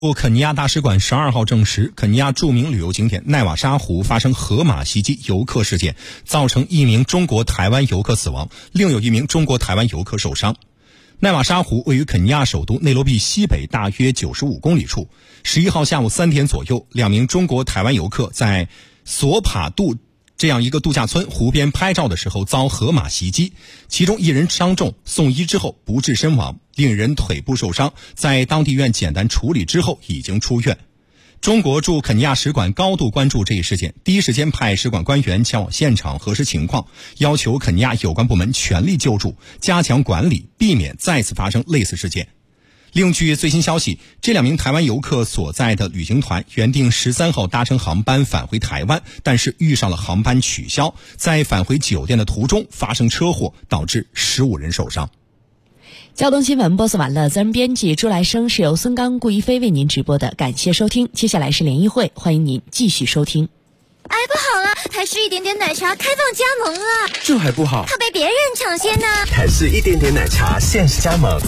肯尼亚大使馆12号证实，肯尼亚著名旅游景点奈瓦沙湖发生河马袭击游客事件，造成1名中国台湾游客死亡，另有1名中国台湾游客受伤。奈瓦沙湖位于肯尼亚首都内罗毕西北大约95公里处。11号下午3点左右，2名中国台湾游客在索帕杜这样一个度假村湖边拍照的时候遭河马袭击，其中1人伤重，送医之后不治身亡，另1人腿部受伤，在当地医院简单处理之后已经出院。中国驻肯尼亚使馆高度关注这一事件，第一时间派使馆官员前往现场核实情况，要求肯尼亚有关部门全力救助，加强管理，避免再次发生类似事件。另据最新消息，这2名台湾游客所在的旅行团原定13号搭乘航班返回台湾，但是遇上了航班取消，在返回酒店的途中发生车祸，导致15人受伤。 交通新闻播送完了，责任编辑朱来生，是由孙刚、顾一飞为您直播的，感谢收听。接下来是联谊会，欢迎您继续收听。 哎，不好了，台式一点点奶茶开放加盟了， 这还不好， 怕被别人抢先呢。 台式一点点奶茶限时加盟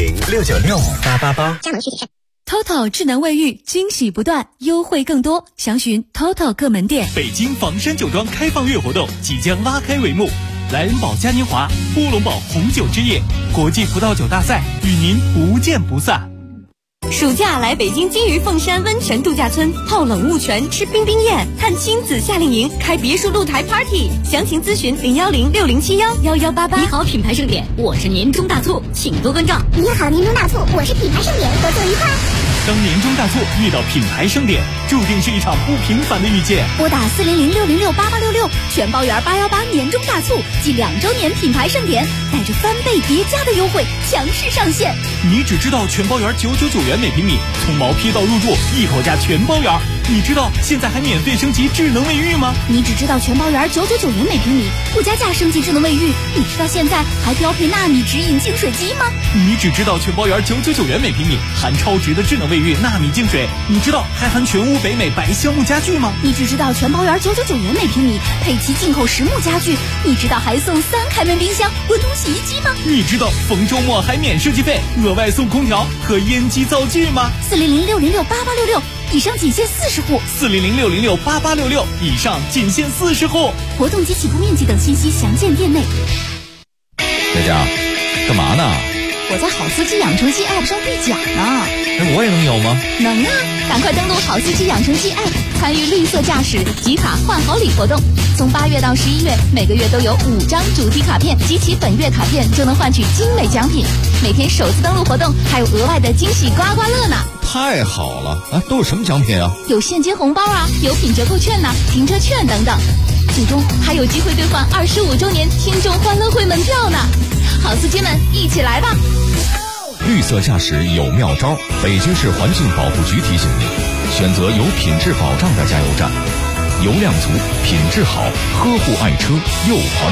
400-696-5888， 加盟具体看。 TOTO 智能卫浴惊喜不断，优惠更多，详询 TOTO 各门店。 北京房山酒庄开放月活动即将拉开帷幕，莱恩堡嘉年华、波龙堡红酒之夜、国际葡萄酒大赛与您不见不散。 暑假来北京金鱼凤山温泉度假村泡冷雾泉，吃冰冰宴，探亲子夏令营，开别墅露台 party， 详情咨询010-6071-1188。 你好，品牌盛典，我是年终大促，请多关照。 你好，年终大促，我是品牌盛典，合作愉快。 当年终大促遇到品牌盛典，注定是一场不平凡的遇见。 拨打400-606-8866，全包圆818年终大促暨2周年品牌盛典，带着3倍叠加的优惠强势上线。 你只知道全包圆999元每平米，从毛坯到入住一口价全包圆。你知道现在还免费升级智能卫浴吗？ 你只知道全包圆999元每平米，不加价升级智能卫浴。你知道现在还标配纳米直饮净水机吗？ 你只知道全包圆999元每平米，含超值的智能卫浴纳米净水。你知道还含全屋北美白橡木家具吗？ 你只知道全包圆999元每平米，配齐进口实木家具。你知道还送3开门冰箱、温通洗衣机吗？ 你知道逢周末还免设计费，额外送空调和烟机灶具吗 ？400-606-8866，以上仅限40户。 400-606-8866，以上仅限40户。 活动及起步面积等信息详见店内。 佳佳，干嘛呢？ 我在好司机养成记 App 上兑奖呢。 我也能有吗？ 能啊，赶快登录好司机养成记 App， 参与绿色驾驶集卡换好礼活动。从8月到11月，每个月都有5张主题卡片，集齐本月卡片就能换取精美奖品。每天首次登录活动还有额外的惊喜刮刮乐呢。 太好了啊！都有什么奖品啊？ 有现金红包啊，有品折扣券呐、停车券等等。最终还有机会兑换25周年听众欢乐会门票呢。好司机们，一起来吧！ 绿色驾驶有妙招，北京市环境保护局提醒您：选择有品质保障的加油站，油量足，品质好，呵护爱车又环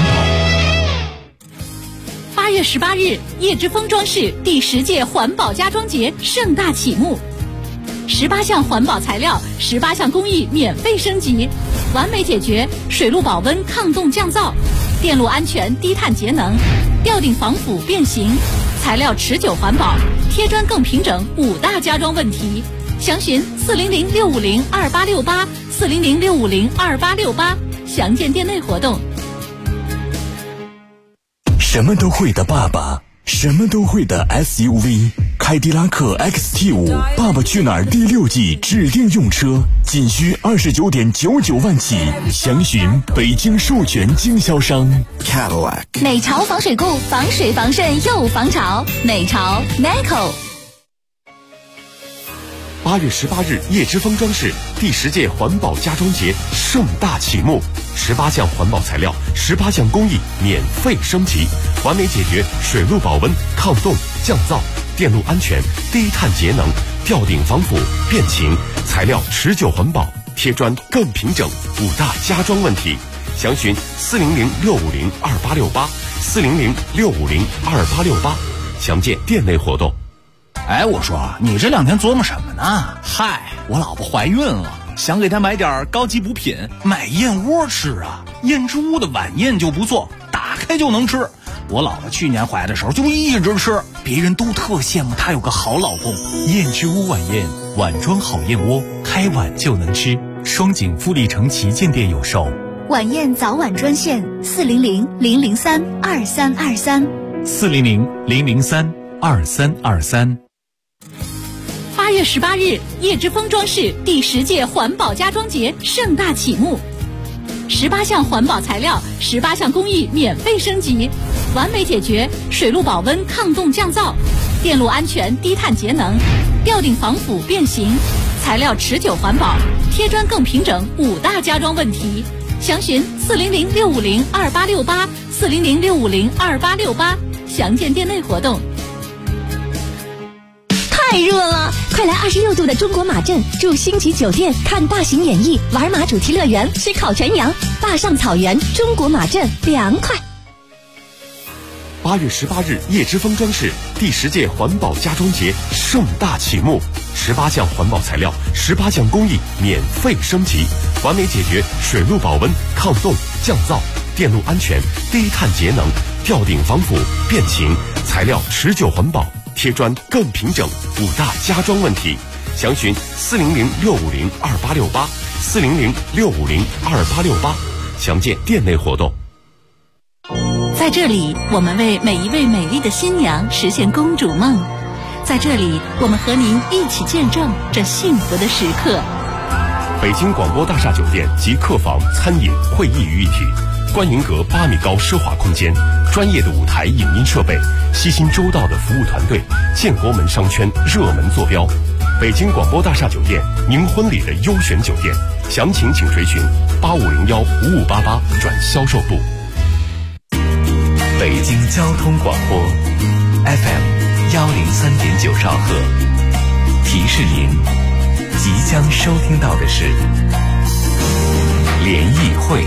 保。8月18日，叶之峰装饰第10届环保家装节盛大启幕，18项环保材料，18项工艺免费升级，完美解决水路保温、抗冻降噪、电路安全、低碳节能、吊顶防腐变形、材料持久环保、贴砖更平整5大家装问题。详询400-650-2868 400-650-2868，详见店内活动。 什么都会的爸爸，什么都会的 SUV， 凯迪拉克 XT5 爸爸去哪儿第6季指定用车，仅需29.99万起，详询北京授权经销商 Cadillac。 美潮防水固，防水防渗又防潮，美潮 NACO。 8月18日，叶之峰装饰第10届环保家装节盛大启幕，18项环保材料，18项工艺免费升级，完美解决水路保温、抗冻、降噪、电路安全、低碳节能、吊顶防腐、变形、材料持久环保、贴砖更平整5大家装问题。详询400-650-2868 400-650-2868，详见店内活动。 哎，我说你这2天琢磨什么呢？嗨，我老婆怀孕了，想给她买点高级补品，买燕窝吃啊。燕之屋的晚宴就不错，打开就能吃。我老婆去年怀的时候就一直吃，别人都特羡慕她有个好老公。 燕之屋晚宴碗装好燕窝，开碗就能吃。双井富力城旗舰店有售。 晚宴早晚专线 400-003-2323，400-003-2323。 8月18日，叶之峰装饰第10届环保家装节盛大启幕，18项环保材料，18项工艺免费升级，完美解决水路保温、抗冻降噪、电路安全、低碳节能、吊顶防腐变形、材料持久环保、贴砖更平整5大家装问题。详询400-650-2868，400-650-2868，详见店内活动。 太热了，快来26度的中国马镇住星级酒店，看大型演艺，玩马主题乐园，吃烤全羊，坝上草原中国马镇凉快。 8月18日，叶之峰装饰第10届环保家装节盛大启幕，18项环保材料，18项工艺免费升级，完美解决水路保温、抗冻、降噪、电路安全、低碳节能、吊顶防腐变形、材料持久环保、贴砖更平整5大家装问题。详询400-650-2868，400-650-2868，详见店内活动。 在这里，我们为每一位美丽的新娘实现公主梦。在这里，我们和您一起见证这幸福的时刻。 北京广播大厦酒店及客房、餐饮、会议于一体，观云阁8米高奢华空间，专业的舞台影音设备，悉心周到的服务团队，建国门商圈热门坐标。北京广播大厦酒店，您婚礼的优选酒店，详情请垂询8501-5588转销售部。 北京交通广播 FM103.9兆赫，提示您即将收听到的是联谊会。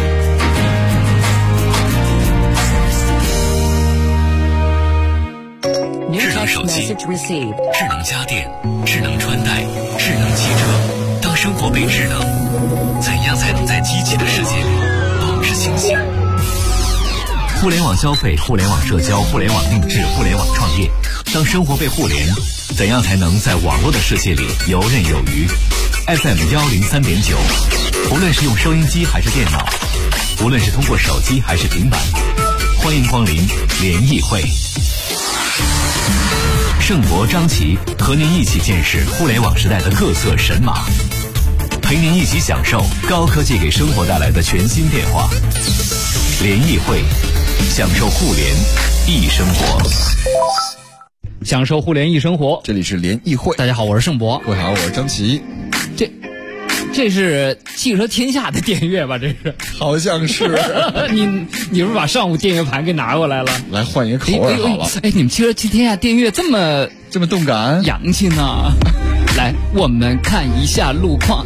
智能手机、智能家电、智能穿戴、智能汽车，当生活被智能，怎样才能在机器的世界里保持清醒？互联网消费、互联网社交、互联网定制、互联网创业，当生活被互联，怎样才能在网络的世界里游刃有余？ FM103.9，无论是用收音机还是电脑，无论是通过手机还是平板，欢迎光临联谊会。盛博、张琪和您一起见识互联网时代的各色神马，陪您一起享受高科技给生活带来的全新变化。联谊会，享受互联易生活， 享受互联易生活。这里是联谊会，大家好，我是盛博。 各位好，我是张琪。 这是汽车天下的电乐吧？这是， 好像是。 你是不是把上午电乐盘给拿过来了？ 来换一个口味好了。 你们汽车天下电乐这么动感， 洋气呢？来，我们看一下路况。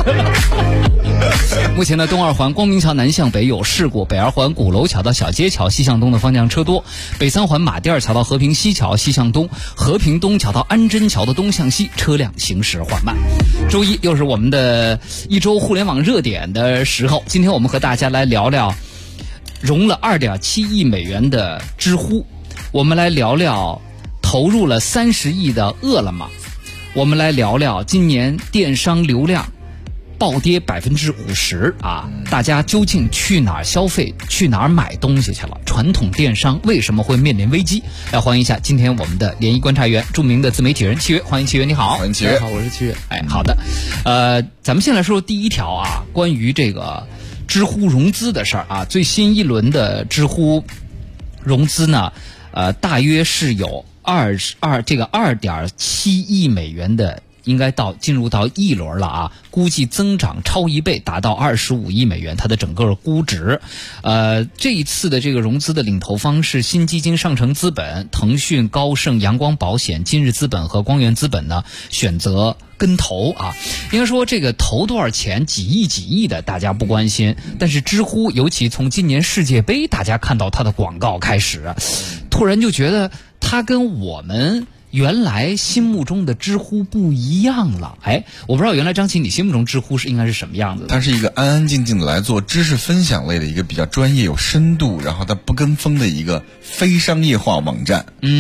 目前的东二环光明桥南向北有事故，北二环鼓楼桥到小街桥西向东的方向车多，北三环马甸二桥到和平西桥西向东，和平东桥到安贞桥的东向西车辆行驶缓慢。周一又是我们的一周互联网热点的时候，今天我们和大家来聊聊融了2.7亿美元的知乎，我们来聊聊投入了30亿的饿了么，我们来聊聊今年电商流量暴跌50%啊！大家究竟去哪儿消费，去哪儿买东西去了？传统电商为什么会面临危机？来欢迎一下今天我们的联谊观察员，著名的自媒体人契约，欢迎契约，你好。 欢迎契约。 好，我是契约。好的。咱们先来说第一条啊，关于这个知乎融资的事儿啊，最新一轮的知乎融资呢，大约是有2.7亿美元的，应该进入到一轮了啊，估计增长超1倍，达到25亿美元，它的整个估值。这一次的这个融资的领投方是新基金上城资本、腾讯、高盛、阳光保险、今日资本和光源资本呢选择跟投啊。应该说这个投多少钱，几亿的大家不关心，但是知乎尤其从今年世界杯大家看到它的广告开始，突然就觉得它跟我们原来心目中的知乎不一样了。我不知道原来张琪你心目中知乎应该是什么样子的？ 它是一个安安静静的来做知识分享类的一个比较专业有深度，然后它不跟风的一个非商业化网站。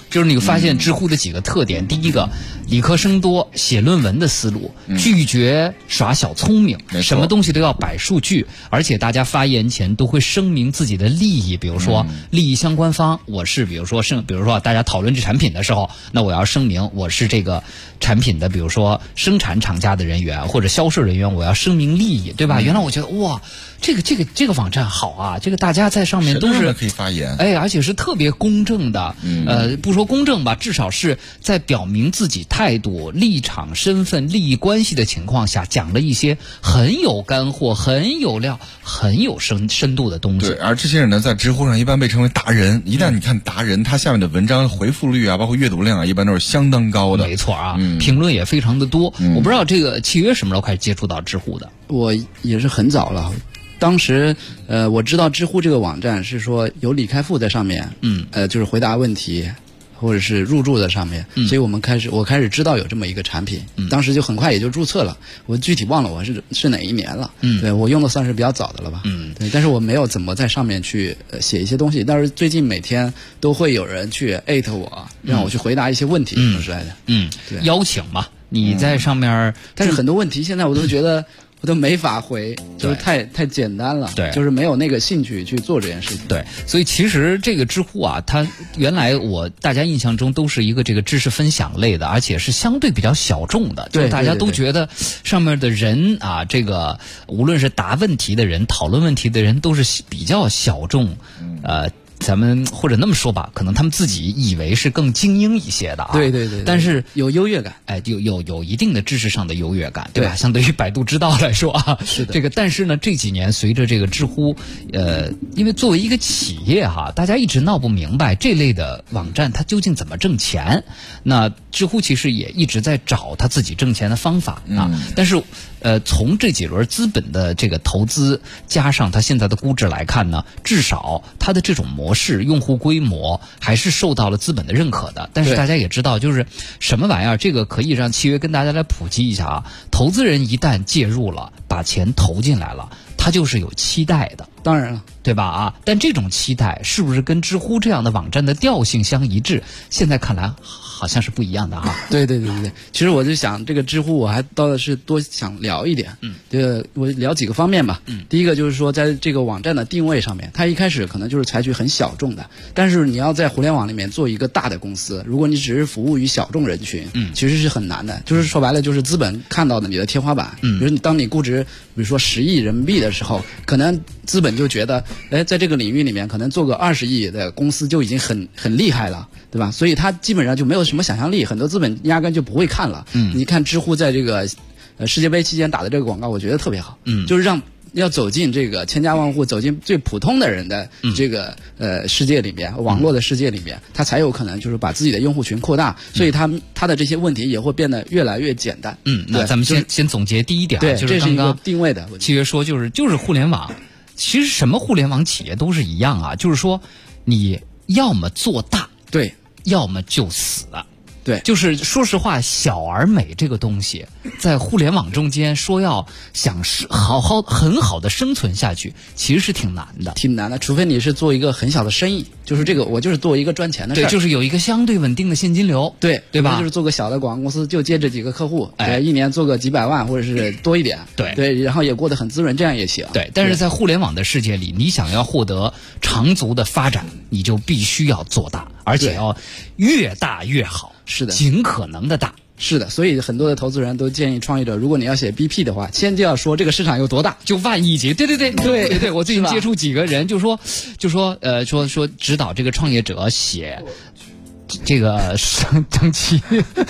就是你发现知乎的几个特点，第一个，理科生多，写论文的思路，拒绝耍小聪明，什么东西都要摆数据，而且大家发言前都会声明自己的利益，比如说利益相关方，我是比如说大家讨论这产品的时候，那我要声明我是这个产品的，比如说生产厂家的人员或者销售人员，我要声明利益，对吧？原来我觉得哇，这个网站好啊，这个大家在上面都是可以发言， 而且是特别公正的，不说公正吧，至少是在表明自己态度、立场、身份、利益关系的情况下，讲了一些很有干货、很有料、很有深度的东西。 对，而这些人呢，在知乎上一般被称为达人。一旦你看达人，他下面的文章回复率啊，包括阅读量啊，一般都是相当高的。 没错啊，评论也非常的多。我不知道这个契约什么时候开始接触到知乎的？ 我也是很早了。当时我知道知乎这个网站是说有李开复在上面，就是回答问题或者是入驻在上面，所以我开始知道有这么一个产品，当时就很快也就注册了，我具体忘了我是哪一年了，对，我用的算是比较早的了吧，对，但是我没有怎么在上面去写一些东西，但是最近每天都会有人去艾特我，让我去回答一些问题什么之类的， 对，邀请嘛，你在上面， 但是很多问题现在我都觉得我都没法回，就是太简单了， 对， 就是没有那个兴趣去做这件事情。 对，所以其实这个知乎啊，它原来大家印象中都是一个这个知识分享类的，而且是相对比较小众的， 对， 就大家都觉得上面的人啊，这个无论是答问题的人、讨论问题的人，都是比较小众，咱们或者那么说吧，可能他们自己以为是更精英一些的啊。 对， 但是有优越感， 有一定的知识上的优越感，对吧？相对于百度知道来说啊， 是的。 这个，但是呢，这几年随着这个知乎，因为作为一个企业哈，大家一直闹不明白这类的网站它究竟怎么挣钱。那知乎其实也一直在找它自己挣钱的方法啊。但是从这几轮资本的这个投资加上它现在的估值来看呢，至少它的这种模式、用户规模还是受到了资本的认可的。但是大家也知道，就是什么玩意儿，这个可以让契约跟大家来普及一下啊。投资人一旦介入了，把钱投进来了，他就是有期待的。 当然了， 对吧？啊，但这种期待是不是跟知乎这样的网站的调性相一致？现在看来好像是不一样的哈。 对。其实我就想，这个知乎我还倒是多想聊一点，我聊几个方面吧。第一个就是说，在这个网站的定位上面，它一开始可能就是采取很小众的，但是你要在互联网里面做一个大的公司，如果你只是服务于小众人群，其实是很难的。就是说白了，就是资本看到的你的天花板。比如当你估值，比如说10亿人民币的时候，可能资本就觉得，在这个领域里面，可能做个20亿的公司就已经很厉害了，对吧？所以它基本上就没有什么想象力，很多资本压根就不会看了。你看知乎在这个世界杯期间打的这个广告，我觉得特别好，就是要走进这个千家万户，走进最普通的人的这个世界里面，网络的世界里面，他才有可能就是把自己的用户群扩大，所以他的这些问题也会变得越来越简单。 那咱们先总结第一点， 对， 就是这是一个定位的问题。 契约说就是互联网，其实什么互联网企业都是一样啊，就是说你要么做大， 对， 要么就死。 对， 就是说实话，小而美这个东西，在互联网中间说要想很好的生存下去，其实是挺难的， 除非你是做一个很小的生意，就是这个我就是做一个赚钱的事儿， 对，就是有一个相对稳定的现金流， 对吧？ 就是做个小的广告公司，就接这几个客户，一年做个几百万或者是多一点，对，然后也过得很滋润，这样也行。 对，但是在互联网的世界里，你想要获得长足的发展，你就必须要做大，而且要越大越好。 是的， 尽可能的大。 是的，所以很多的投资人都建议创业者，如果你要写 BP 的话，先就要说这个市场有多大， 就万亿级。对，我最近接触几个人，就说指导这个创业者写这个整期，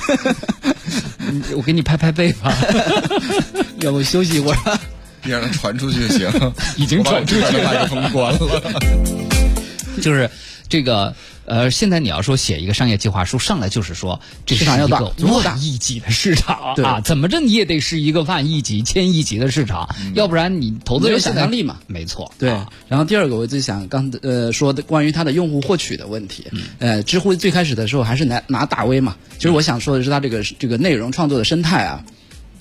我给你拍背吧， 要不休息一会儿， 你让它传出去就行。 已经传出去了， 把麦克风关了。 就是这个。现在你要说写一个商业计划书，上来就是说这是一个万亿级的市场啊，怎么着你也得是一个万亿级、1000亿级的市场，要不然你投资人有想象力嘛？ 没错， 对。然后第二个，我就想说的关于它的用户获取的问题。知乎最开始的时候还是拿大 V 嘛，其实我想说的是它这个内容创作的生态啊。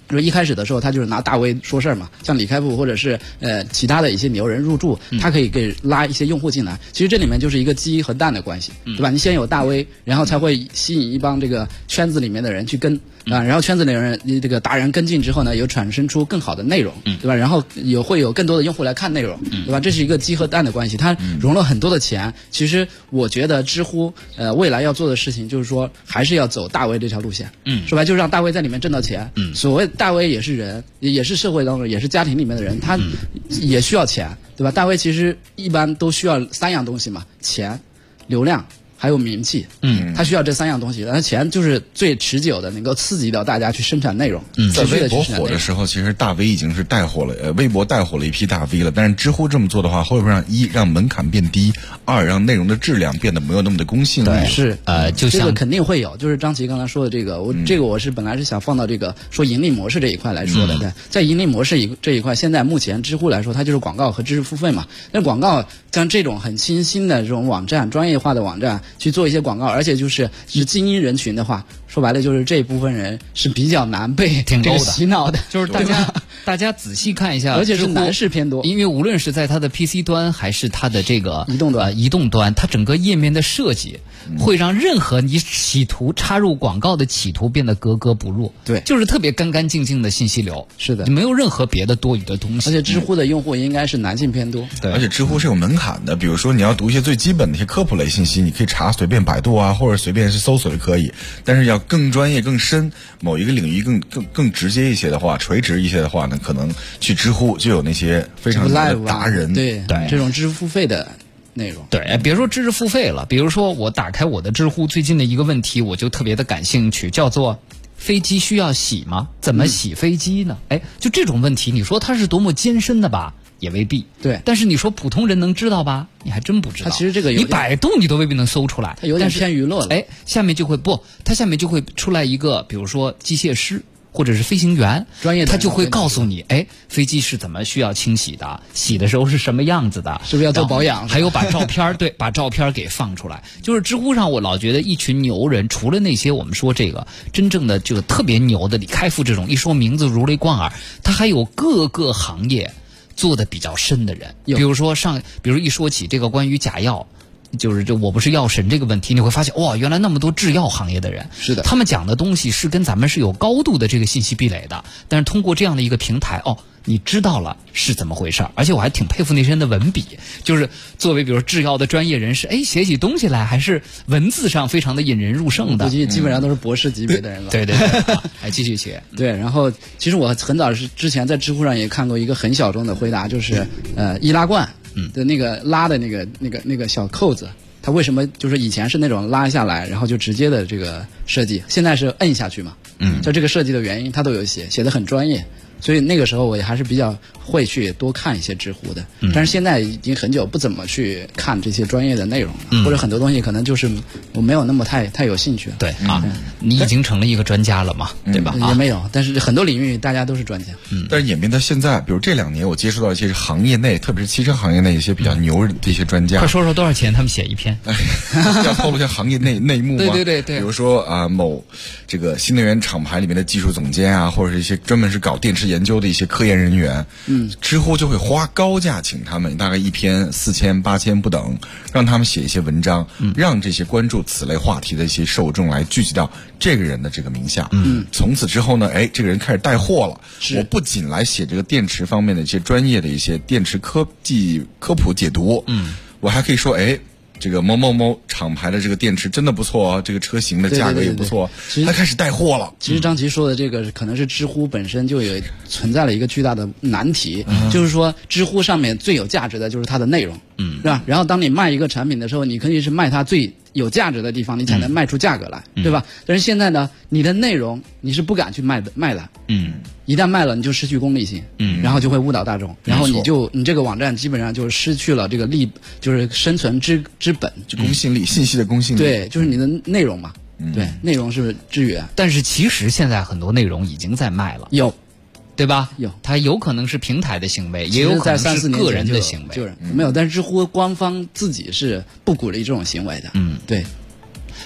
说一开始的时候，他就是拿大 V 说事儿嘛，像李开复或者是其他的一些牛人入驻，他可以给拉一些用户进来。其实这里面就是一个鸡和蛋的关系，对吧？你先有大 V，然后才会吸引一帮这个圈子里面的人去跟啊，然后圈子里人这个达人跟进之后呢，有产生出更好的内容，对吧？然后会有更多的用户来看内容，对吧？这是一个鸡和蛋的关系，它融了很多的钱。其实我觉得知乎未来要做的事情就是说，还是要走大 V 这条路线，说白就是让大 V 在里面挣到钱。所谓大 V 也是人，也是社会当中，也是家庭里面的人，他也需要钱，对吧？大 V 其实一般都需要3样东西嘛，钱、流量还有名气，他需要这3样东西。但是钱就是最持久的，能够刺激到大家去生产内容。 在微博火的时候，其实大 V 已经是带火了，微博带火了一批大 V 了。但是知乎这么做的话，会不会让门槛变低，2让内容的质量变得没有那么的公信力？ 是就像这个肯定会有，就是张琪刚才说的这个，我是本来是想放到这个说盈利模式这一块来说的。对，在盈利模式这一块，现在目前知乎来说，它就是广告和知识付费嘛。但广告像这种很新兴的这种网站，专业化的网站去做一些广告，而且就是精英人群的话，说白了就是这一部分人是比较难被这个洗脑的， 就是大家仔细看一下， 而且是男士偏多， 因为无论是在它的 PC 端还是它的这个移动端，它整个页面的设计会让任何你企图插入广告的企图变得格格不入。 对， 就是特别干干净净的信息流。 是的， 没有任何别的多余的东西。 而且知乎的用户应该是男性偏多。 对，而且知乎是有门槛的，比如说你要读一些最基本的一些科普类信息，你可以查随便百度啊，或者随便是搜索就可以。但是要更专业、更深，某一个领域更直接一些的话，垂直一些的话呢，可能去知乎就有那些非常的达人， 对这种知识付费的内容。 对，别说知识付费了，比如说我打开我的知乎，最近的一个问题我就特别的感兴趣，叫做飞机需要洗吗？怎么洗飞机呢？就这种问题，你说它是多么艰深的吧？也未必。 对， 但是你说普通人能知道吧？你还真不知道。 它其实这个你百度你都未必能搜出来， 它有点偏娱乐了。 下面就会它下面就会出来一个，比如说机械师或者是飞行员， 专业的他就会告诉你，飞机是怎么需要清洗的，洗的时候是什么样子的， 是不是要做保养？ 还有把照片对，把照片给放出来。就是知乎上我老觉得一群牛人，除了那些我们说这个真正的这个特别牛的李开复这种，一说名字如雷贯耳，他还有各个行业做的比较深的人，比如一说起这个关于假药，就是我不是药神这个问题，你会发现哇，原来那么多制药行业的人， 是的， 他们讲的东西是跟咱们是有高度的这个信息壁垒的，但是通过这样的一个平台，你知道了是怎么回事。而且我还挺佩服那些人的文笔，就是作为比如制药的专业人士，写起东西来还是文字上非常的引人入胜的， 基本上都是博士级别的人了。 对，还继续写。 对，然后其实我很早之前在知乎上也看过一个很小众的回答，就是易拉罐的那个拉的那个小扣子，它为什么就是以前是那种拉下来然后就直接的这个设计，现在是摁下去嘛？就这个设计的原因它都有写得很专业。所以那个时候我也还是比较会去多看一些知乎的，但是现在已经很久不怎么去看这些专业的内容了，或者很多东西可能就是我没有那么太有兴趣了。 对你已经成了一个专家了嘛，对吧？ 也没有，但是很多领域大家都是专家。 但是演变到现在，比如这2年我接触到一些行业内，特别是汽车行业内一些比较牛的一些专家。 快说说多少钱他们写一篇？ 要透露一下行业内幕吗？ 对。 比如说某这个新能源厂牌里面的技术总监啊，或者是一些专门是搞电池研究的一些科研人员，知乎就会花高价请他们，大概一篇4000、8000不等，让他们写一些文章，让这些关注此类话题的一些受众来聚集到这个人的这个名下。从此之后呢，这个人开始带货了。我不仅来写这个电池方面的一些专业的一些电池科普解读，我还可以说，这个某某某厂牌的这个电池真的不错哦，这个车型的价格也不错，他开始带货了。 其实张琪说的这个可能是知乎本身就有存在了一个巨大的难题，就是说知乎上面最有价值的就是它的内容，是吧？然后当你卖一个产品的时候，你可以是卖它最有价值的地方，你才能卖出价格来，对吧？但是现在呢，你的内容你是不敢去卖的，一旦卖了你就失去功利性，然后就会误导大众，然后你这个网站基本上就失去了这个就是生存之本， 就公信力，信息的公信力。 对，就是你的内容嘛，对，内容是之源。 但是其实现在很多内容已经在卖了， 有， 对吧？ 有， 它有可能是平台的行为，也有可能是个人的行为， 就是没有。但是知乎官方自己是不鼓励这种行为的，对。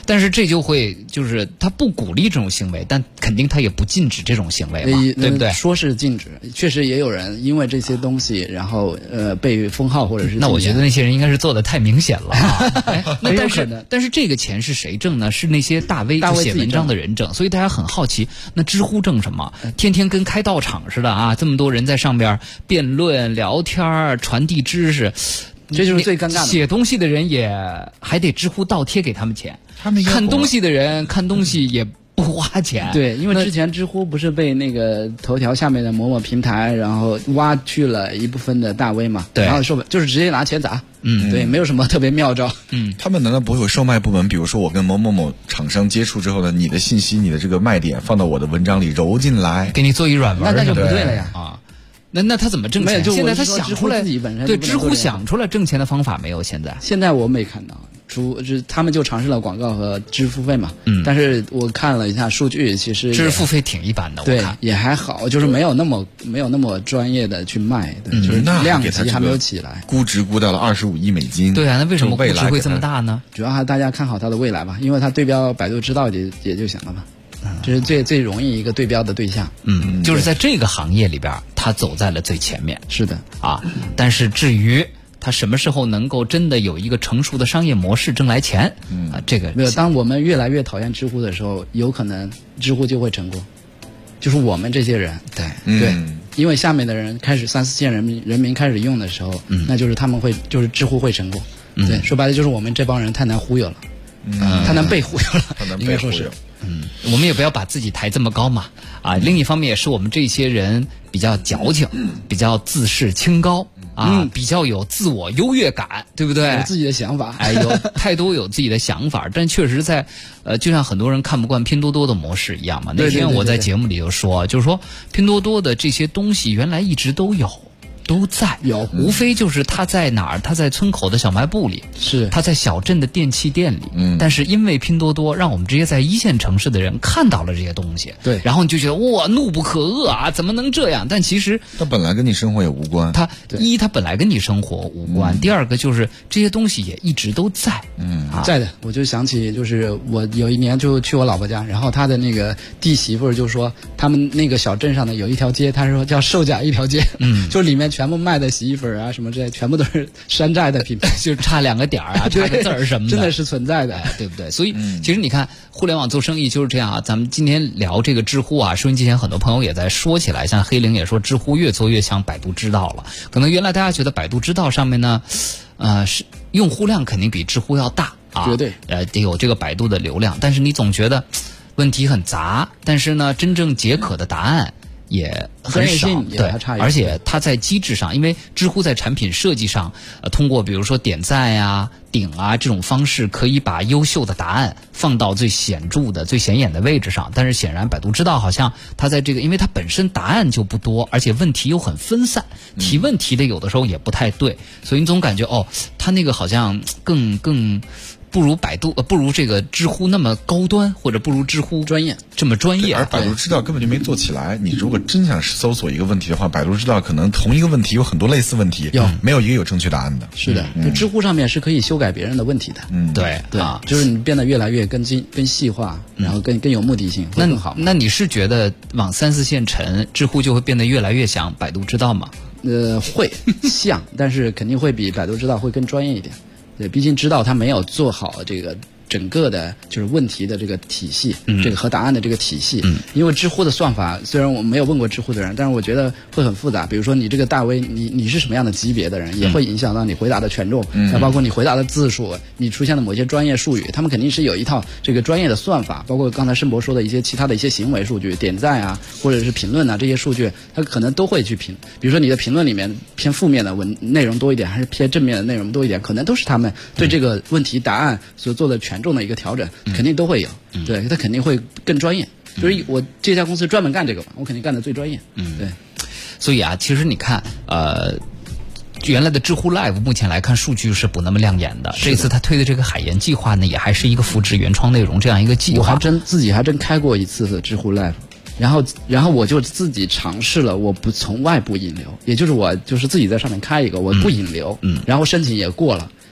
但是这就会就是他不鼓励这种行为，但肯定他也不禁止这种行为嘛，对不对？ 说是禁止，确实也有人因为这些东西，然后被封号或者是。 那我觉得那些人应该是做的太明显了啊！那但是这个钱是谁挣呢？是那些大 V 就写文章的人挣，所以大家很好奇，那知乎挣什么？天天跟开道场似的啊！这么多人在上边辩论、聊天、传递知识。 这就是最尴尬的。 写东西的人也还得知乎倒贴给他们钱，看东西的人看东西也不花钱。 对，因为之前知乎不是被那个头条下面的某某平台，然后挖去了一部分的大 V 嘛， 对， 然后就是直接拿钱砸。对，没有什么特别妙招。 他们难道不会有售卖部门？比如说我跟某某某厂商接触之后呢，你的信息、你的这个卖点放到我的文章里揉进来， 给你做一软文， 那就不对了呀啊！那他怎么挣钱？现在他想出来，对知乎想出来挣钱的方法没有？现在我没看到，他们就尝试了广告和知识付费嘛。但是我看了一下数据，其实知识付费挺一般的， 对，也还好，就是没有那么专业的去卖，就是量级还没有起来。 估值估到了25亿美金。 对啊，那为什么估值会这么大呢？ 主要还大家看好它的未来吧，因为它对标百度知道也就行了嘛。这是最容易一个对标的对象。 就是在这个行业里边，他走在了最前面。 是的啊，但是至于他什么时候能够真的有一个成熟的商业模式挣来钱，这个没有。当我们越来越讨厌知乎的时候，有可能知乎就会成功。就是我们这些人，对，因为下面的人开始3、4线人民开始用的时候，那就是他们就是知乎会成功。对，说白了就是我们这帮人太难忽悠了，太难被忽悠了，应该说是。 我们也不要把自己抬这么高嘛啊！另一方面也是我们这些人比较矫情，比较自视清高啊，比较有自我优越感，对不对？ 有自己的想法， 有太多有自己的想法，但确实在就像很多人看不惯拼多多的模式一样嘛。那天我在节目里就说，就是说拼多多的这些东西原来一直都有。都在有， 无非就是他在哪儿？他在村口的小卖部里， 是他在小镇的电器店里。但是因为拼多多，让我们这些在一线城市的人看到了这些东西， 对， 然后你就觉得哇，怒不可遏啊，怎么能这样？但其实它本来跟你生活也无关。 它本来跟你生活无关。第二个就是这些东西也一直都在。 在的。我就想起，就是我有一年就去我老婆家，然后他的那个弟媳妇就说，他们那个小镇上的有一条街，他说叫售假一条街，就里面全部卖的洗衣粉啊什么之类，全部都是山寨的品牌， 就差2个点啊，差个字儿什么的， 真的是存在的， 对不对？所以其实你看，互联网做生意就是这样啊。咱们今天聊这个知乎啊，收音机前很多朋友也在说起来，像黑灵也说，知乎越做越像百度知道了。可能原来大家觉得百度知道上面呢，是用户量肯定比知乎要大啊， 绝对， 得有这个百度的流量，但是你总觉得问题很杂，但是呢，真正解渴的答案也很少，对，而且它在机制上，因为知乎在产品设计上，通过比如说点赞呀、顶啊这种方式，可以把优秀的答案放到最显著的、最显眼的位置上。但是显然，百度知道好像它在这个，因为它本身答案就不多，而且问题又很分散，提问题的有的时候也不太对，所以你总感觉它那个好像更不如百度不如这个知乎那么高端，或者不如知乎专业这么专业。 而百度知道根本就没做起来。你如果真想搜索一个问题的话，百度知道可能同一个问题有很多类似问题，没有一个有正确答案的。 是的，就知乎上面是可以修改别人的问题的。 对啊，就是你变得越来越更细化，然后更有目的性，会更好。 那你是觉得往3、4线沉，知乎就会变得越来越像百度知道吗？ 会像，但是肯定会比百度知道会更专业一点。对，毕竟知道他没有做好这个整个的就是问题的这个体系，这个和答案的这个体系。因为知乎的算法，虽然我没有问过知乎的人，但是我觉得会很复杂。比如说你这个大 V，你是什么样的级别的人，也会影响到你回答的权重，再包括你回答的字数，你出现的某些专业术语，他们肯定是有一套这个专业的算法，包括刚才申博说的一些其他的一些行为数据，点赞啊，或者是评论啊这些数据，他可能都会去评。比如说你的评论里面偏负面的内容多一点，还是偏正面的内容多一点，可能都是他们对这个问题答案所做的权重的一个调整，肯定都会有。对，他肯定会更专业。就是我这家公司专门干这个嘛，我肯定干的最专业。对。 所以啊，其实你看，原来的知乎 Live 目前来看数据是不那么亮眼的。这次他推的这个海盐计划呢，也还是一个复制原创内容这样一个计划。 自己还真开过一次知乎 Live。然后我就自己尝试了，我不从外部引流，也就是我就是自己在上面开一个，我不引流，然后申请也过了。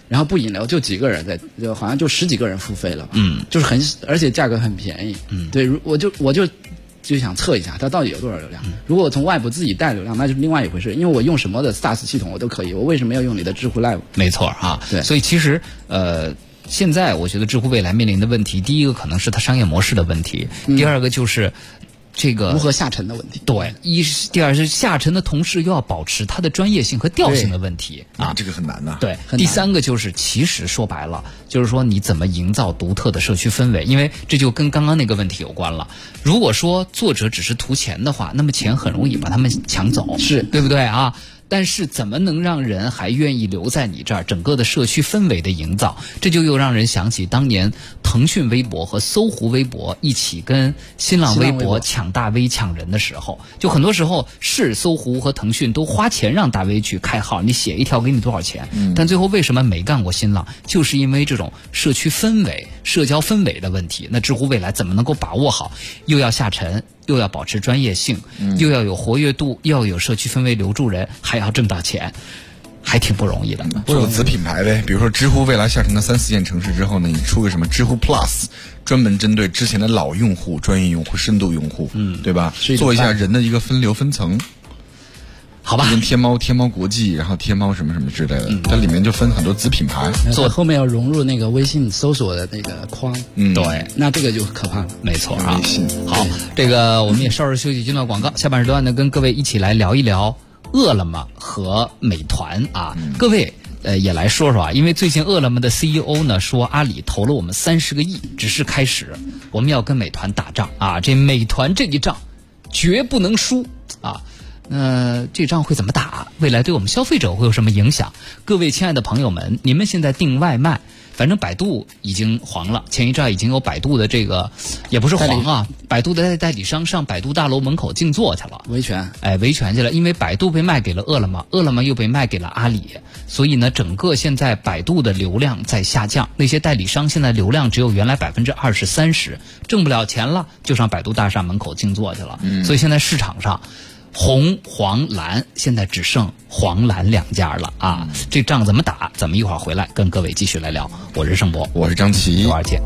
然后不引流就几个人就好像就10几个人付费了，就是而且价格很便宜，对，我就想测一下它到底有多少流量。如果我从外部自己带流量，那就是另外一回事，因为我用什么的 SaaS 系统我都可以，我为什么要用你的知乎 Live？ 没错啊， 对， 所以其实现在我觉得知乎未来面临的问题，第一个可能是它商业模式的问题，第二个就是这个如何下沉的问题。 对，第二是下沉的同时又要保持它的专业性和调性的问题啊， 这个很难呐。 对，第三个就是其实说白了，就是说你怎么营造独特的社区氛围，因为这就跟刚刚那个问题有关了。如果说作者只是图钱的话，那么钱很容易把他们抢走， 是对不对啊？但是怎么能让人还愿意留在你这儿？整个的社区氛围的营造，这就又让人想起当年腾讯微博和搜狐微博一起跟新浪微博抢大 V 抢人的时候，就很多时候是搜狐和腾讯都花钱让大 V 去开号，你写一条给你多少钱，但最后为什么没干过新浪？就是因为这种社区氛围、社交氛围的问题。那知乎未来怎么能够把握好？又要下沉，又要保持专业性，又要有活跃度，又要有社区氛围留住人，还要挣到钱，还挺不容易的。 做个子品牌呗，比如说知乎未来下沉到3、4线城市之后呢，你出个什么知乎 Plus， 专门针对之前的老用户、专业用户、深度用户，对吧？做一下人的一个分流分层。 好吧， 跟天猫国际，然后天猫什么什么之类的，它里面就分很多子品牌， 做后面要融入那个微信搜索的那个框， 对， 那这个就可怕了， 没错啊。好，这个我们也稍事休息，进段广告，下半时段呢，跟各位一起来聊一聊饿了么和美团啊，各位。也来说说啊，因为最近饿了么的 CEO 呢说阿里投了我们30个亿，只是开始，我们要跟美团打仗啊，这美团这一仗绝不能输啊。这仗会怎么打？未来对我们消费者会有什么影响？各位亲爱的朋友们，你们现在订外卖，反正百度已经黄了，前一阵已经有百度的这个也不是黄啊，百度的代理商上百度大楼门口静坐去了， 维权去了，因为百度被卖给了饿了么，饿了么又被卖给了阿里，所以呢，整个现在百度的流量在下降，那些代理商现在流量只有原来20%、30%，挣不了钱了，就上百度大厦门口静坐去了，所以现在市场上。红、黄、蓝，现在只剩黄蓝2家了啊！这仗怎么打？咱们一会儿回来跟各位继续来聊。我是盛博， 我是张琪， 一会儿见。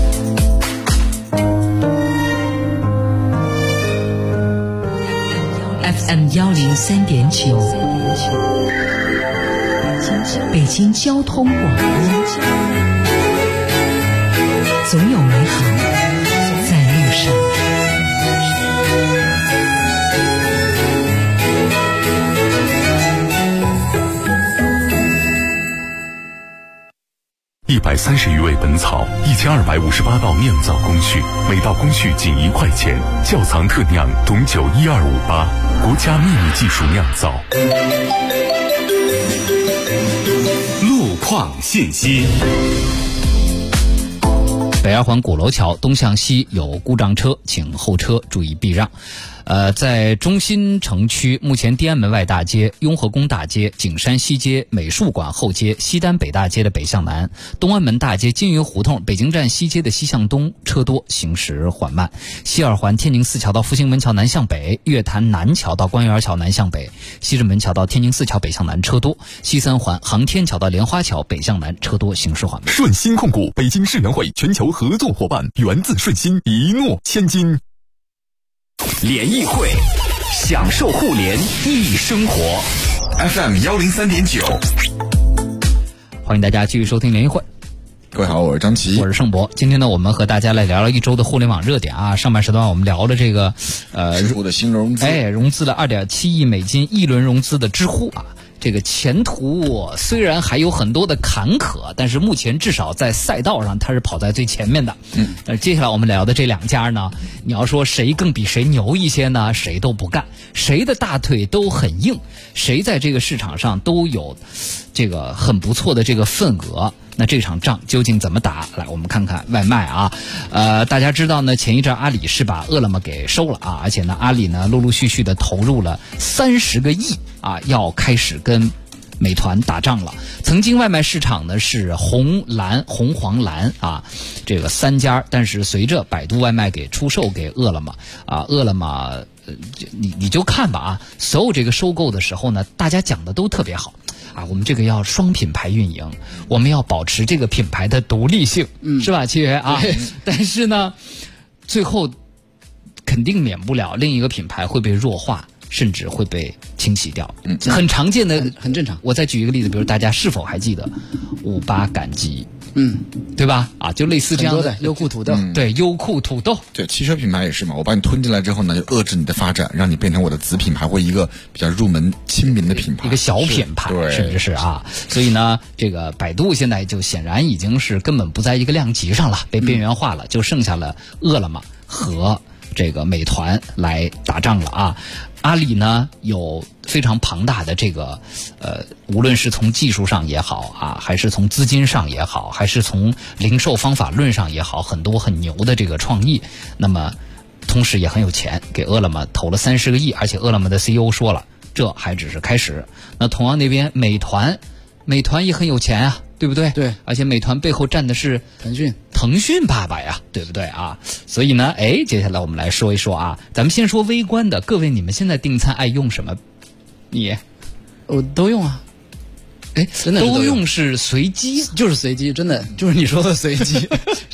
FM 103.9，北京交通广播，总有美好在路上。 130余味本草，1258道酿造工序，每道工序仅1块钱。窖藏特酿董酒12588，国家秘密技术酿造。 路况信息。 北二环鼓楼桥东向西有故障车，请后车注意避让。在中心城区，目前天安门外大街、雍和宫大街、景山西街、美术馆后街、西单北大街的北向南，东安门大街、金鱼胡同、北京站西街的西向东车多，行驶缓慢。西二环天宁寺桥到复兴门桥南向北，月坛南桥到官园桥南向北，西直门桥到天宁寺桥北向南车多。西三环航天桥到莲花桥北向南车多，行驶缓慢。 顺鑫控股北京世能会全球合作伙伴，源自顺鑫，一诺千金。 联谊会，享受互联易生活。 FM 103.9， 欢迎大家继续收听联谊会。 各位好，我是张琪， 我是盛博。今天呢，我们和大家来聊聊一周的互联网热点啊。上半时段我们聊了这个知乎的新融资， 融资了2.7亿美金一轮融资的知乎啊。这个前途虽然还有很多的坎坷，但是目前至少在赛道上它是跑在最前面的。接下来我们聊的这2家呢，你要说谁更比谁牛一些呢？谁都不干，谁的大腿都很硬，谁在这个市场上都有这个很不错的这个份额。那这场仗究竟怎么打？来，我们看看外卖啊。大家知道呢，前一阵阿里是把饿了么给收了啊，而且呢，阿里呢陆陆续续的投入了30个亿啊，要开始跟美团打仗了。曾经外卖市场呢是红黄蓝啊，这个3家，但是随着百度外卖给出售给饿了么啊，饿了么你就看吧啊，所有这个收购的时候呢，大家讲的都特别好啊，我们这个要双品牌运营，我们要保持这个品牌的独立性，是吧，七爷啊？但是呢，最后肯定免不了另一个品牌会被弱化，甚至会被清洗掉。很常见的， 很正常。 我再举一个例子，比如大家是否还记得58赶集？对吧？啊，就类似这样的优酷土豆， 对，优酷土豆， 对，汽车品牌也是嘛。我把你吞进来之后呢，就遏制你的发展，让你变成我的子品牌或一个比较入门亲民的品牌， 一个小品牌，甚至是啊。所以呢，这个百度现在就显然已经是根本不在一个量级上了，被边缘化了，就剩下了饿了么和这个美团来打仗了啊。阿里呢有非常庞大的这个无论是从技术上也好啊，还是从资金上也好，还是从零售方法论上也好，很多很牛的这个创意。那么同时也很有钱，给饿了么投了30个亿，而且饿了么的 CEO 说了，这还只是开始。那同样那边美团也很有钱啊，对不对？ 对， 而且美团背后站的是腾讯爸爸呀，对不对啊？所以呢，接下来我们来说一说啊，咱们先说微观的，各位你们现在订餐爱用什么？ 我都用啊。真的都用是随机， 就是随机，真的就是你说的随机。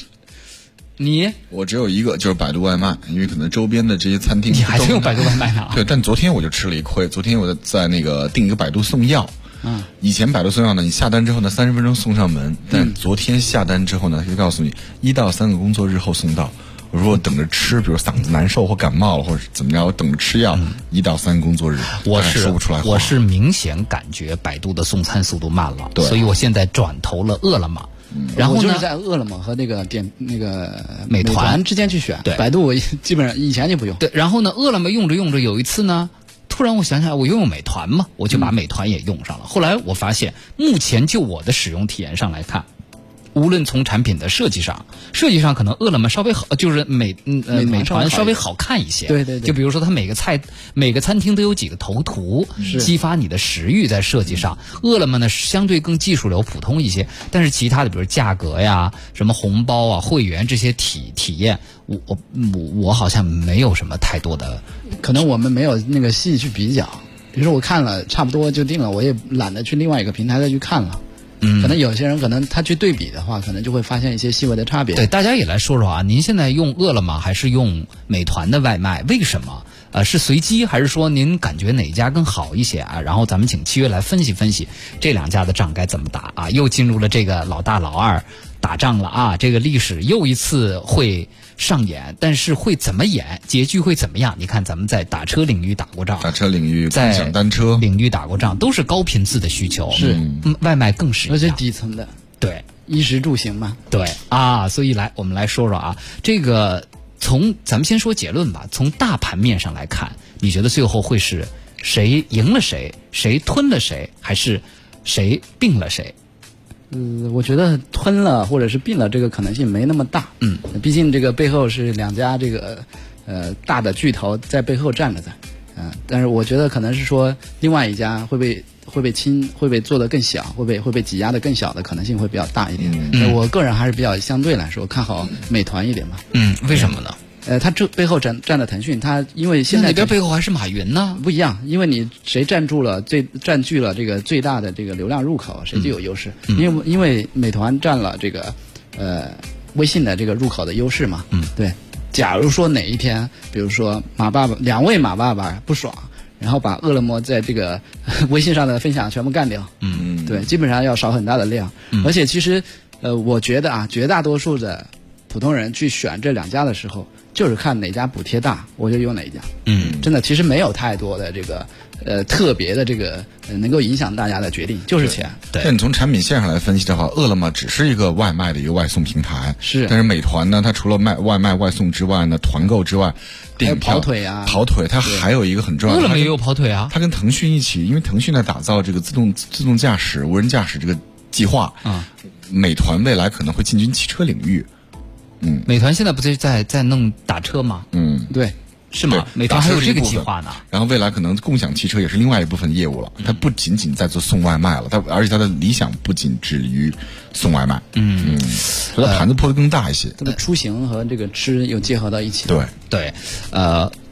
我只有一个，就是百度外卖，因为可能周边的这些餐厅你还是用百度外卖呢？ 对，但昨天我就吃了一亏。昨天我在那个订一个百度送药。以前百度送药呢，你下单之后呢，30分钟送上门。但昨天下单之后呢，就告诉你1到3个工作日后送到。我如果等着吃，比如嗓子难受或感冒了或者怎么样，我等着吃药，1到3个工作日， 我说不出来话。 我是明显感觉百度的送餐速度慢了， 对， 所以我现在转投了饿了么。然后呢， 我就是在饿了么和那个美团团之间去选。 对， 百度我基本上以前就不用。 对，然后呢，饿了么用着用着，有一次呢，突然我想起来我用美团嘛，我就把美团也用上了。后来我发现，目前就我的使用体验上来看，无论从产品的设计上可能饿了么稍微好，就是美团稍微好看一些。 对， 就比如说它每个餐厅都有几个头图，激发你的食欲在设计上。饿了么呢相对更技术流普通一些，但是其他的比如价格呀、什么红包啊、会员这些体验，我好像没有什么太多的， 可能我们没有那个细去比较。比如说我看了差不多就定了，我也懒得去另外一个平台再去看了。可能有些人可能他去对比的话，可能就会发现一些细微的差别。 对，大家也来说说啊，您现在用饿了么还是用美团的外卖？为什么？是随机，还是说您感觉哪家更好一些啊？然后咱们请七月来分析分析这两家的仗该怎么打啊？又进入了这个老大老二打仗了啊！这个历史又一次会上演，但是会怎么演，结局会怎么样？你看咱们在打车领域打过仗， 打车领域、共享单车领域打过仗，都是高频次的需求， 是外卖更是一样， 而且底层的， 对， 衣食住行嘛， 对啊，所以我们来说说啊，这个咱们先说结论吧。从大盘面上来看，你觉得最后会是谁赢了谁，谁吞了谁，还是谁并了谁？ 我觉得吞了或者是并了这个可能性没那么大。毕竟这个背后是两家这个大的巨头在背后站着在。但是我觉得可能是说另外一家会被做得更小，会被挤压的更小的可能性会比较大一点。我个人还是比较相对来说看好美团一点吧。 为什么呢？ 它这背后站了腾讯，它因为现在那边背后还是马云呢？ 不一样，因为你谁占据了这个最大的这个流量入口，谁就有优势。因为美团占了这个微信的这个入口的优势嘛。对。假如说哪一天，比如说两位马爸爸不爽，然后把饿了么在这个微信上的分享全部干掉，对，基本上要少很大的量。而且其实我觉得啊，绝大多数的普通人去选这两家的时候，就是看哪家补贴大，我就用哪一家。真的，其实没有太多的这个特别的这个能够影响大家的决定，就是钱。 对。但你从产品线上来分析的话，饿了么只是一个外卖的一个外送平台， 是。 但是美团呢，它除了外卖外送之外呢，团购之外， 还有跑腿啊， 它还有一个很重要的。 饿了么也有跑腿啊。 它跟腾讯一起，因为腾讯在打造这个自动驾驶、无人驾驶这个计划，美团未来可能会进军汽车领域。 美团现在不是在弄打车吗？ 对， 是吗？美团还有这个计划呢。 然后未来可能共享汽车也是另外一部分业务了。它不仅仅在做送外卖了，而且它的理想不仅止于送外卖。它的盘子破得更大一些。 它的出行和这个吃又结合到一起。 对，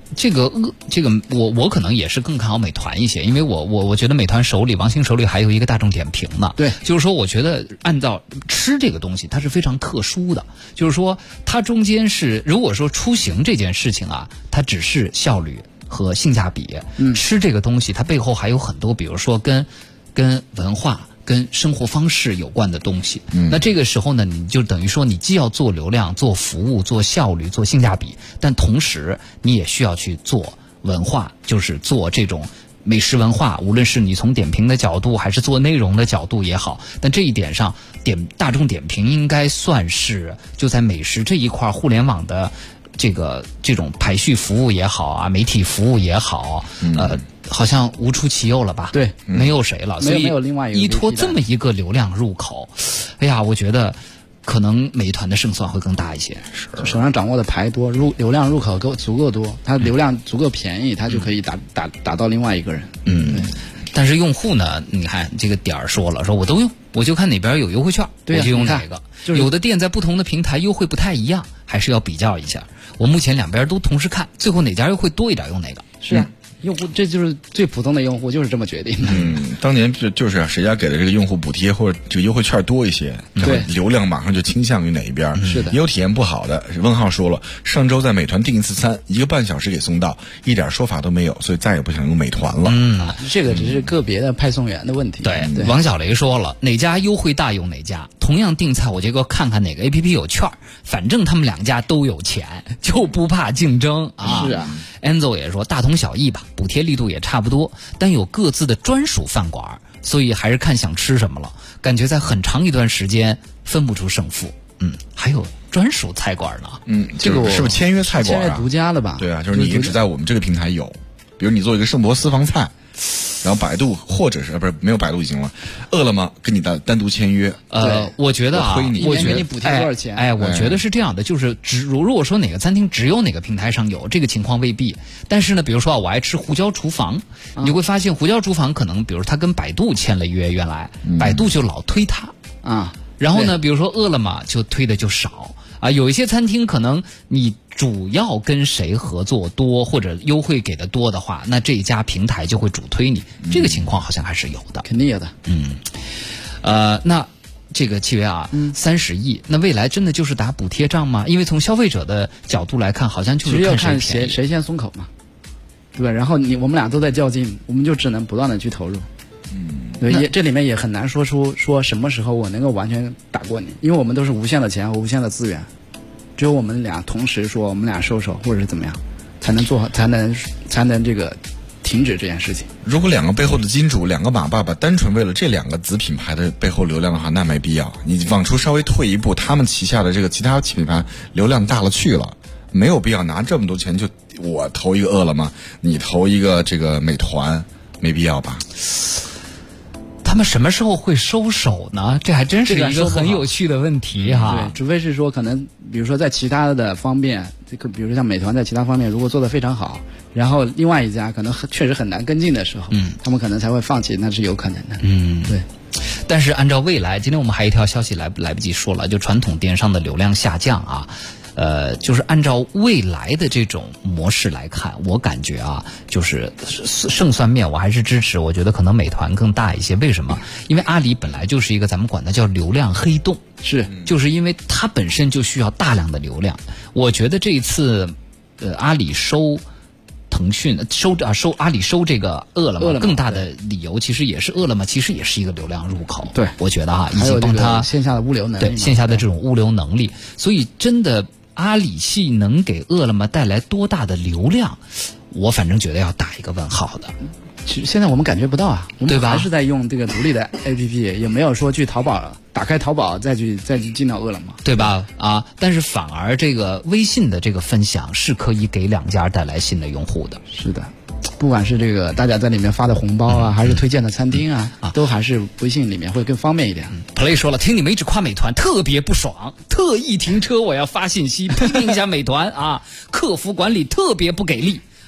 这个我可能也是更看好美团一些，因为我觉得美团手里王兴手里还有一个大众点评呢。 对， 就是说我觉得按照吃这个东西它是非常特殊的，就是说它中间是如果说出行这件事情啊，它只是效率和性价比，吃这个东西它背后还有很多，比如说跟文化跟生活方式有关的东西。那这个时候呢，你就等于说你既要做流量、做服务、做效率、做性价比，但同时你也需要去做文化，就是做这种美食文化，无论是你从点评的角度还是做内容的角度也好。但这一点上，大众点评应该算是就在美食这一块互联网的这种排序服务也好啊，媒体服务也好，好像无出其右了吧？ 对， 没有谁了，所以没有另外一个依托这么一个流量入口，哎呀，我觉得可能美团的胜算会更大一些。 手上掌握的牌多，流量入口足够多，它流量足够便宜，它就可以打到另外一个人。 但是用户呢，你看这个点儿说了，说我都用，我就看哪边有优惠券，我就用哪个。有的店在不同的平台优惠不太一样，还是要比较一下。我目前两边都同时看，最后哪家优惠多一点用哪个。 是啊。用户这就是最普通的用户就是这么决定的。 当年就是谁家给的这个用户补贴或者这个优惠券多一些， 对， 流量马上就倾向于哪一边。 是的， 也有体验不好的。问号说了，上周在美团订一次餐，1个半小时给送到，一点说法都没有，所以再也不想用美团了。 这个只是个别的派送员的问题。 对，王小雷说了，哪家优惠大用哪家。同样订菜，我这个看看哪个 APP 有券，反正他们两家都有钱，就不怕竞争啊。 是啊。 Enzo 也说大同小异吧，补贴力度也差不多，但有各自的专属饭馆，所以还是看想吃什么了。感觉在很长一段时间分不出胜负。还有专属菜馆呢。 这个是不是签约菜馆签约独家了吧？ 对啊，就是你只在我们这个平台有，比如你做一个圣博私房菜。然后百度或者是不是没有百度已经了，饿了么跟你单独签约。 我觉得啊， 我觉得你补贴多少钱？ 我觉得是这样的，就是如果说哪个餐厅只有哪个平台上有，这个情况未必。但是呢，比如说我爱吃胡椒厨房，你会发现胡椒厨房可能，比如他跟百度签了约，原来百度就老推他啊。 然后呢，比如说饿了么就推的就少啊。有一些餐厅可能你主要跟谁合作多或者优惠给的多的话，那这一家平台就会主推你。这个情况好像还是有的， 肯定有的。 那这个契约啊，30亿，那未来真的就是打补贴仗吗？因为从消费者的角度来看，好像就是看谁先松口嘛，对吧？然后我们俩都在较劲，我们就只能不断的去投入。对，这里面也很难说什么时候我能够完全打过你，因为我们都是无限的钱和无限的资源，只有我们俩同时说我们俩收手或者是怎么样，才能做好，才能这个停止这件事情。 如果两个背后的金主，两个马爸爸，单纯为了这两个子品牌的背后流量的话，那没必要。你往出稍微退一步，他们旗下的这个其他品牌流量大了去了，没有必要拿这么多钱就我投一个饿了么，你投一个这个美团，没必要吧？ 他们什么时候会收手呢？这还真是一个很有趣的问题哈。 对，除非是说可能，比如说在其他的方面，这个比如说像美团在其他方面如果做得非常好，然后另外一家可能确实很难跟进的时候，他们可能才会放弃，那是有可能的。对。 但是按照未来，今天我们还有一条消息来不及说了，就传统电商的流量下降啊。就是按照未来的这种模式来看，我感觉啊，就是胜算面我还是支持，我觉得可能美团更大一些。为什么？因为阿里本来就是一个咱们管它叫流量黑洞，就是因为它本身就需要大量的流量。我觉得这一次，阿里收腾讯收阿里收这个饿了么更大的理由，其实也是饿了么其实也是一个流量入口。 对， 我觉得啊，以及帮他线下的物流能力， 对线下的这种物流能力，所以真的。阿里系能给饿了么带来多大的流量，我反正觉得要打一个问号的。 其实现在我们感觉不到啊，我们还是在用这个独立的 APP， 也没有说去淘宝打开淘宝再去进到饿了么， 对吧？但是反而这个微信的这个分享是可以给两家带来新的用户的。 是的。不管是这个大家在里面发的红包啊，还是推荐的餐厅啊，都还是微信里面会更方便一点。 Play 说了，听你们一直夸美团，特别不爽，特意停车，我要发信息批评一下美团啊，客服管理特别不给力。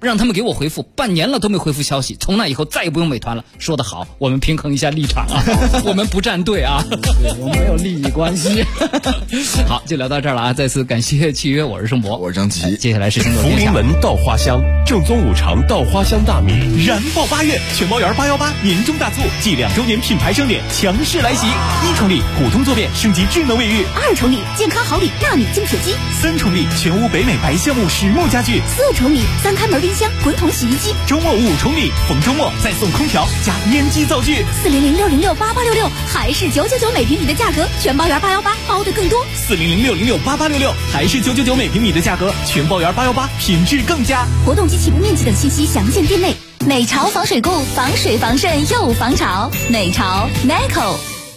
让他们给我回复，半年了都没回复消息，从那以后再也不用美团了。说得好，我们平衡一下立场啊，我们不站队啊， 我们没有利益关系。 好，就聊到这儿了啊！再次感谢契约，我是盛博， 我是张琪。 接下来是星座福临门稻花香，正宗五常稻花香大米， 燃爆8月，全包圆818年终大促，继2周年品牌盛典强势来袭！1重礼普通坐便升级智能卫浴 ，2重礼健康好礼纳米净水机 ，3重礼全屋北美白橡木实木家具 ，4重礼3开门冰箱滚筒洗衣机， 周末5重礼，逢周末再送空调加烟机灶具 ，400-606-8866还是999每平米的价格，全包圆818包的更多 ，400-606-8866还是999每平米的价格，全包圆818品质更佳。 活动及起步面积等信息详见店内。美潮防水固，防水防渗又防潮，美潮 Nico。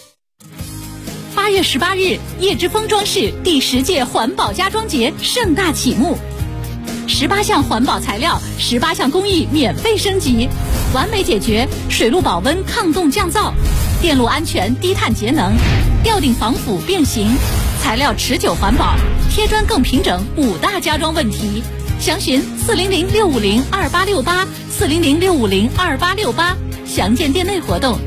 8月18日，叶之峰装饰第10届环保家装节盛大启幕，18项环保材料，18项工艺免费升级，完美解决水路保温、抗冻降噪、电路安全、低碳节能、吊顶防腐变形、材料持久环保、贴砖更平整5大家装问题。详询400-650-2868，400-650-2868，详见店内活动。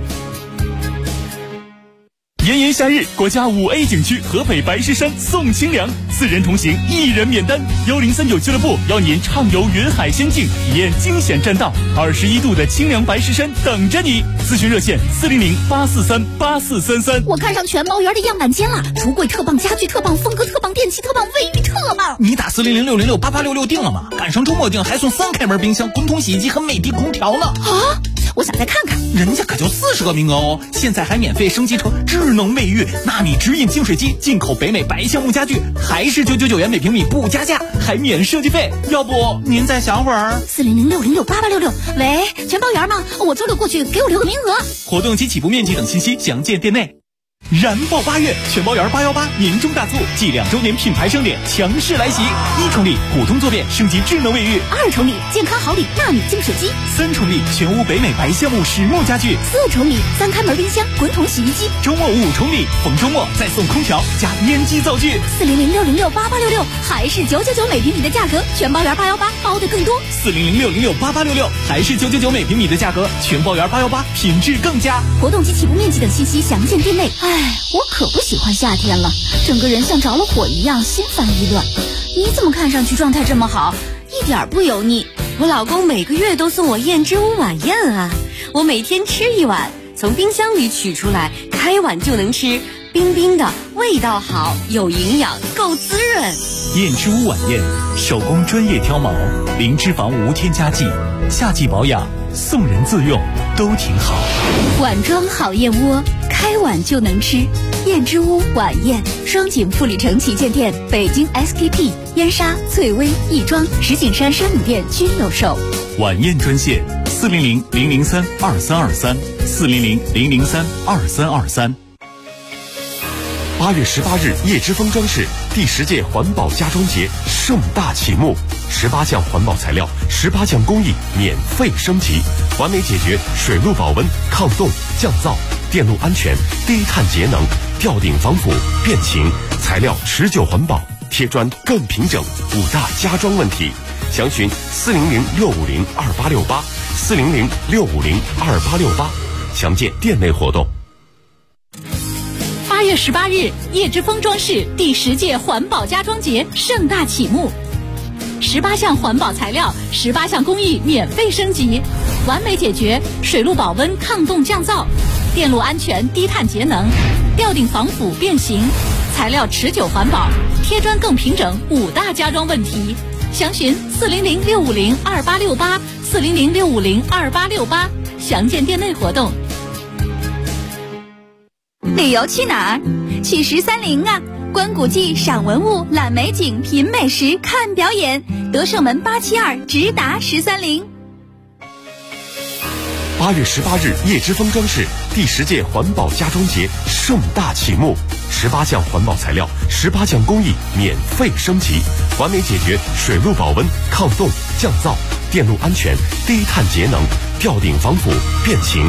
炎炎夏日，国家5A 景区河北白石山送清凉，4人同行1人免单。1039俱乐部邀您畅游云海仙境，体验惊险栈道，21度的清凉白石山等着你。咨询热线400-843-8433。 我看上全包园的样板间了，橱柜特棒，家具特棒，风格特棒，电器特棒，卫浴特棒。 你打400-606-8866订了吗？赶上周末订还送3开门冰箱、滚筒洗衣机和美的空调呢。 啊！我想再看看， 人家可就40个名额哦！现在还免费升级成智能卫浴、纳米直饮净水机，进口北美白橡木家具，还是999元每平米不加价，还免设计费。要不您再想会儿 ？400-606-8866。喂，全包园吗？我周六过去，给我留个名额。 活动及起步面积等信息详见店内。燃爆8月，全包圆818年终大促，继2周年品牌盛典强势来袭！1重礼普通坐便升级智能卫浴 ，2重礼健康好礼纳米净水机 ，3重礼全屋北美白橡木实木家具 ，4重礼3开门冰箱滚筒洗衣机， 周末5重礼，逢周末再送空调加烟机灶具 ，400-606-8866还是999每平米的价格，全包圆818包的更多 ，400-606-8866还是999每平米的价格，全包圆818品质更佳。 活动及起步面积等信息详见店内。我可不喜欢夏天了，整个人像着了火一样，心烦意乱。你怎么看上去状态这么好，一点不油腻？ 我老公每个月都送我燕之屋晚宴啊，我每天吃1碗，从冰箱里取出来，开碗就能吃，冰冰的，味道好，有营养，够滋润。 燕之屋晚宴，手工专业挑毛，零脂肪无添加剂，夏季保养，送人自用都挺好。 碗装好燕窝，开碗就能吃。燕之屋晚宴，双井富里城旗舰店、北京 SKP、燕莎、翠微、亦庄、石景山山姆店均有售。 晚宴专线400-003-2323，400-003-2323。 8月18日，叶之峰装饰第10届环保家装节盛大启幕，18项环保材料，18项工艺免费升级，完美解决水路保温、抗冻、降噪、电路安全、低碳节能、吊顶防腐、变形，材料持久环保，贴砖更平整5大家装问题。详询400-650-2868，400-650-2868，详见店内活动。 8月18日，叶之峰装饰第10届环保家装节盛大启幕，18项环保材料，18项工艺免费升级，完美解决水路保温、抗冻降噪、电路安全、低碳节能、吊顶防腐变形、材料持久环保、贴砖更平整5大家装问题。详询400-650-2868，400-650-2868，详见店内活动。 旅游去哪儿？去13陵啊！观古迹、赏文物、览美景、品美食、看表演，德胜门872直达13陵。 8月18日，叶之峰装饰第10届环保家装节盛大启幕，18项环保材料，18项工艺免费升级，完美解决水路保温、抗冻、降噪、电路安全、低碳节能、吊顶防腐、变形。